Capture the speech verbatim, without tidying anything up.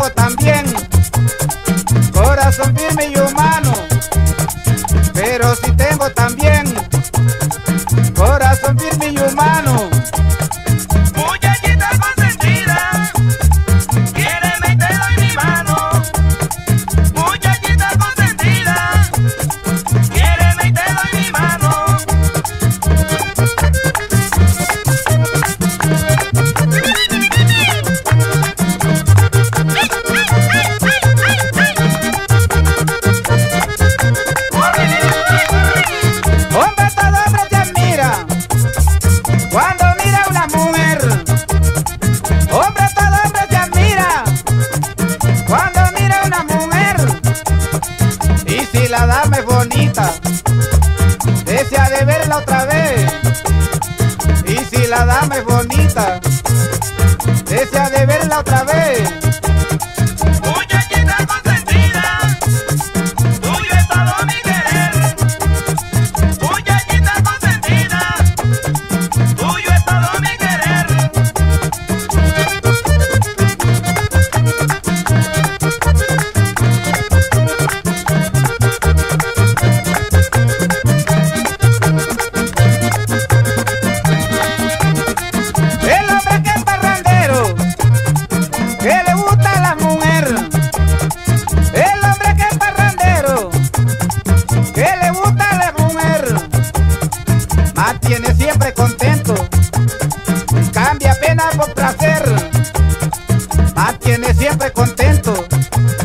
tengo también corazón firme y humano, pero si tengo también corazón firme y humano. Muchachita consentida, quiéreme y te doy mi mano. Muchachita consentida, quiéreme y te doy mi mano. Hombre, todo hombre te admira cuando mira a una mujer. Hombre, todo hombre te admira cuando mira a una mujer. Y si la dama es bonita, desea de verla otra vez. Y si la dama es bonita, desea de verla otra vez. Muchachita consentida, tuyo es todo mi querer. Muchachita consentida, tuyo es todo mi querer. El hombre que es parrandero, que le gusta a la mujer. El hombre que es parrandero, que le gusta a la mujer, mantiene siempre contento, cambia pena por placer. Mantiene siempre contento,